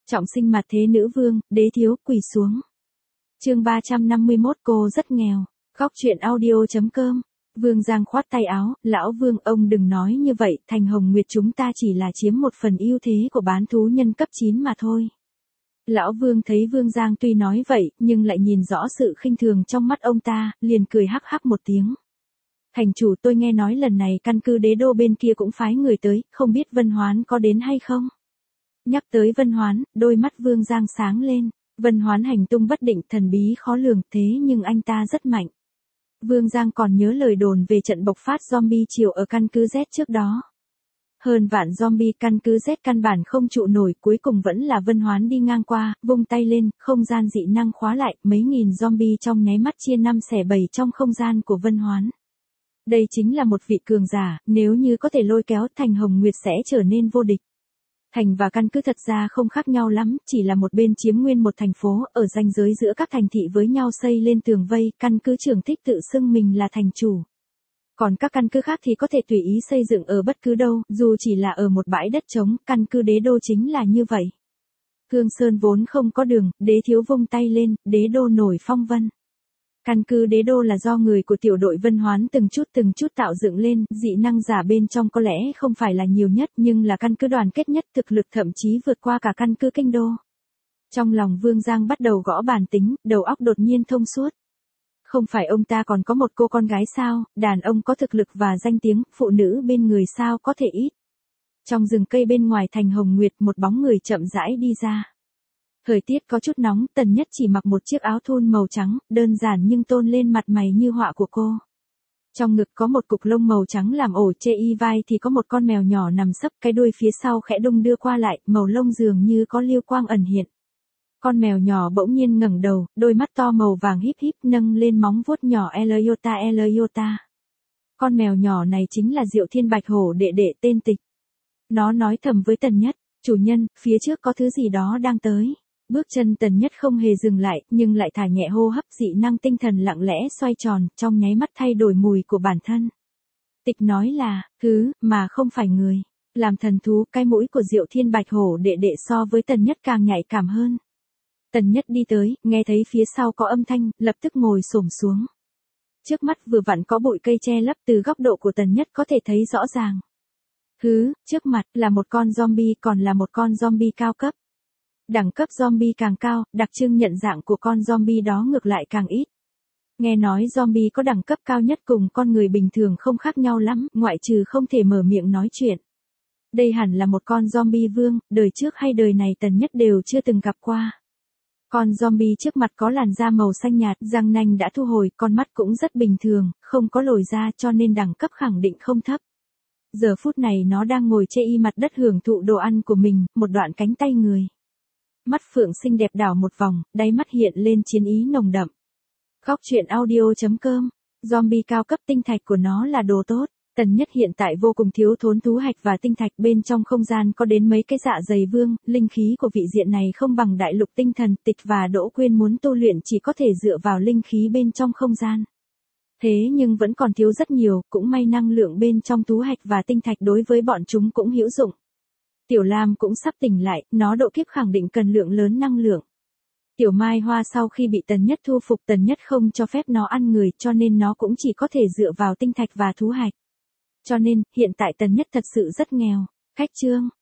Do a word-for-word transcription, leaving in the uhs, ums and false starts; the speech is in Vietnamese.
Trọng sinh mặt thế nữ vương, đế thiếu quỳ xuống. Chương ba trăm năm mươi mốt cô rất nghèo. Góc truyện audio.com. Vương Giang khoát tay áo, lão Vương ông đừng nói như vậy, Thành Hồng Nguyệt chúng ta chỉ là chiếm một phần ưu thế của bán thú nhân cấp chín mà thôi. Lão Vương thấy Vương Giang tuy nói vậy, nhưng lại nhìn rõ sự khinh thường trong mắt ông ta, liền cười hắc hắc một tiếng. Thành chủ, tôi nghe nói lần này căn cứ đế đô bên kia cũng phái người tới, không biết Vân Hoán có đến hay không? Nhắc tới Vân Hoán, đôi mắt Vương Giang sáng lên. Vân Hoán hành tung bất định, thần bí khó lường, thế nhưng anh ta rất mạnh. Vương Giang còn nhớ lời đồn về trận bộc phát zombie chiều ở căn cứ Z trước đó. Hơn vạn zombie, căn cứ Z căn bản không trụ nổi, cuối cùng vẫn là Vân Hoán đi ngang qua, vung tay lên, không gian dị năng khóa lại, mấy nghìn zombie trong nháy mắt chia năm xẻ bảy trong không gian của Vân Hoán. Đây chính là một vị cường giả, nếu như có thể lôi kéo Thành Hồng Nguyệt sẽ trở nên vô địch. Thành và căn cứ thật ra không khác nhau lắm, chỉ là một bên chiếm nguyên một thành phố, ở ranh giới giữa các thành thị với nhau xây lên tường vây, căn cứ trưởng thích tự xưng mình là thành chủ. Còn các căn cứ khác thì có thể tùy ý xây dựng ở bất cứ đâu, dù chỉ là ở một bãi đất trống, căn cứ đế đô chính là như vậy. Cương Sơn vốn không có đường, đế thiếu vung tay lên, đế đô nổi phong vân. Căn cứ đế đô là do người của tiểu đội Vân Hoán từng chút từng chút tạo dựng lên, dị năng giả bên trong có lẽ không phải là nhiều nhất nhưng là căn cứ đoàn kết nhất, thực lực thậm chí vượt qua cả căn cứ kinh đô. Trong lòng Vương Giang bắt đầu gõ bàn tính, đầu óc đột nhiên thông suốt. Không phải ông ta còn có một cô con gái sao, đàn ông có thực lực và danh tiếng, phụ nữ bên người sao có thể ít. Trong rừng cây bên ngoài Thành Hồng Nguyệt, một bóng người chậm rãi đi ra. Thời tiết có chút nóng, Tần Nhất chỉ mặc một chiếc áo thun màu trắng, đơn giản nhưng tôn lên mặt mày như họa của cô. Trong ngực có một cục lông màu trắng làm ổ, chê y vai thì có một con mèo nhỏ nằm sấp, cái đuôi phía sau khẽ đung đưa qua lại, màu lông dường như có liêu quang ẩn hiện. Con mèo nhỏ bỗng nhiên ngẩng đầu, đôi mắt to màu vàng híp híp nâng lên móng vuốt nhỏ Eliota Eliota. Con mèo nhỏ này chính là Diệu Thiên Bạch Hổ đệ đệ tên Tịch. Nó nói thầm với Tần Nhất, chủ nhân, phía trước có thứ gì đó đang tới. Bước chân Tần Nhất không hề dừng lại, nhưng lại thả nhẹ hô hấp, dị năng tinh thần lặng lẽ xoay tròn, trong nháy mắt thay đổi mùi của bản thân. Tịch nói là, thứ, mà không phải người. Làm thần thú, cái mũi của Diệu Thiên Bạch Hổ đệ đệ so với Tần Nhất càng nhạy cảm hơn. Tần Nhất đi tới, nghe thấy phía sau có âm thanh, lập tức ngồi xổm xuống. Trước mắt vừa vặn có bụi cây che lấp, từ góc độ của Tần Nhất có thể thấy rõ ràng. Thứ, trước mặt, là một con zombie, còn là một con zombie cao cấp. Đẳng cấp zombie càng cao, đặc trưng nhận dạng của con zombie đó ngược lại càng ít. Nghe nói zombie có đẳng cấp cao nhất cùng con người bình thường không khác nhau lắm, ngoại trừ không thể mở miệng nói chuyện. Đây hẳn là một con zombie vương, đời trước hay đời này Tần Nhất đều chưa từng gặp qua. Con zombie trước mặt có làn da màu xanh nhạt, răng nanh đã thu hồi, con mắt cũng rất bình thường, không có lồi ra cho nên đẳng cấp khẳng định không thấp. Giờ phút này nó đang ngồi chê y mặt đất hưởng thụ đồ ăn của mình, một đoạn cánh tay người. Mắt phượng xinh đẹp đảo một vòng, đáy mắt hiện lên chiến ý nồng đậm. Góc truyện audio.com. Zombie cao cấp, tinh thạch của nó là đồ tốt. Tần Nhất hiện tại vô cùng thiếu thốn thú hạch và tinh thạch, bên trong không gian có đến mấy cái dạ dày vương, linh khí của vị diện này không bằng đại lục tinh thần. Tịch và Đỗ Quyên muốn tu luyện chỉ có thể dựa vào linh khí bên trong không gian. Thế nhưng vẫn còn thiếu rất nhiều, cũng may năng lượng bên trong thú hạch và tinh thạch đối với bọn chúng cũng hữu dụng. Tiểu Lam cũng sắp tỉnh lại, nó độ kiếp khẳng định cần lượng lớn năng lượng. Tiểu Mai Hoa sau khi bị Tần Nhất thu phục, Tần Nhất không cho phép nó ăn người, cho nên nó cũng chỉ có thể dựa vào tinh thạch và thú hạch. Cho nên, hiện tại Tần Nhất thật sự rất nghèo. Khách chương.